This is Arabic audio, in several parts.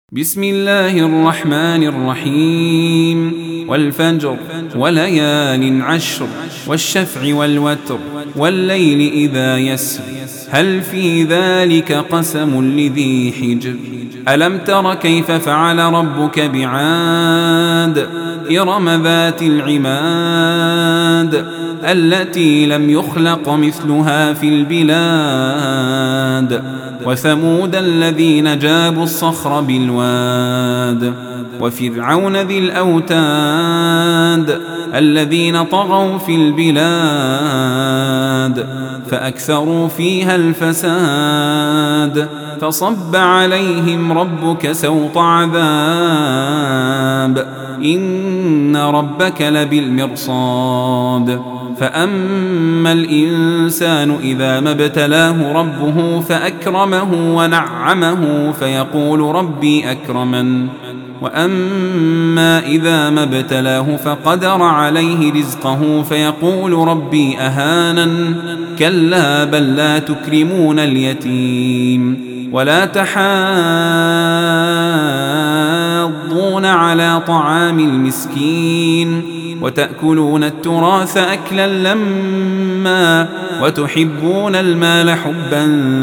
بسم الله الرحمن الرحيم والفجر وليال عشر والشفع والوتر والليل إذا يسر هل في ذلك قسم لذي حجر ألم تر كيف فعل ربك بعاد إرم ذات العماد التي لم يخلق مثلها في البلاد وثمود الذين جابوا الصخر بالواد وفرعون ذي الأوتاد الذين طغوا في البلاد فأكثروا فيها الفساد فصب عليهم ربك سوط عذاب إن ربك لبالمرصاد فأما الإنسان إذا ما ابتلاه ربه فأكرمه ونعمه فيقول ربي أكرمن وأما إذا ما ابتلاه فقدر عليه رزقه فيقول ربي أهانن كلا بل لا تكرمون اليتيم ولا تحاضون على طعام المسكين وتأكلون التراث أكلا لما وتحبون المال حبا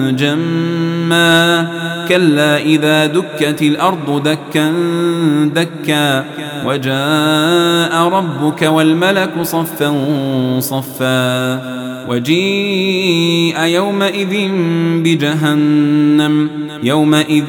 جما كلا إذا دكت الأرض دكا دكا وجاء ربك والملك صفا صفا وجيء يومئذ بجهنم يومئذ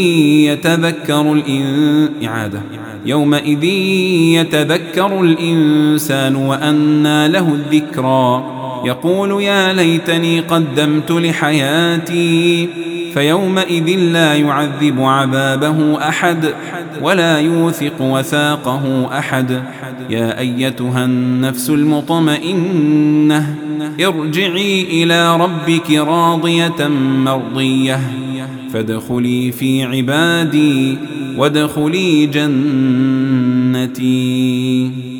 يتذكر الإنسان وأنى له الذكرى يقول يا ليتني قدمت لحياتي فيومئذ لا يعذب عذابه أحد ولا يوثق وثاقه أحد يا أيتها النفس المطمئنة ارجعي إلى ربك راضية مرضية فادخلي في عبادي وادخلي جنتي.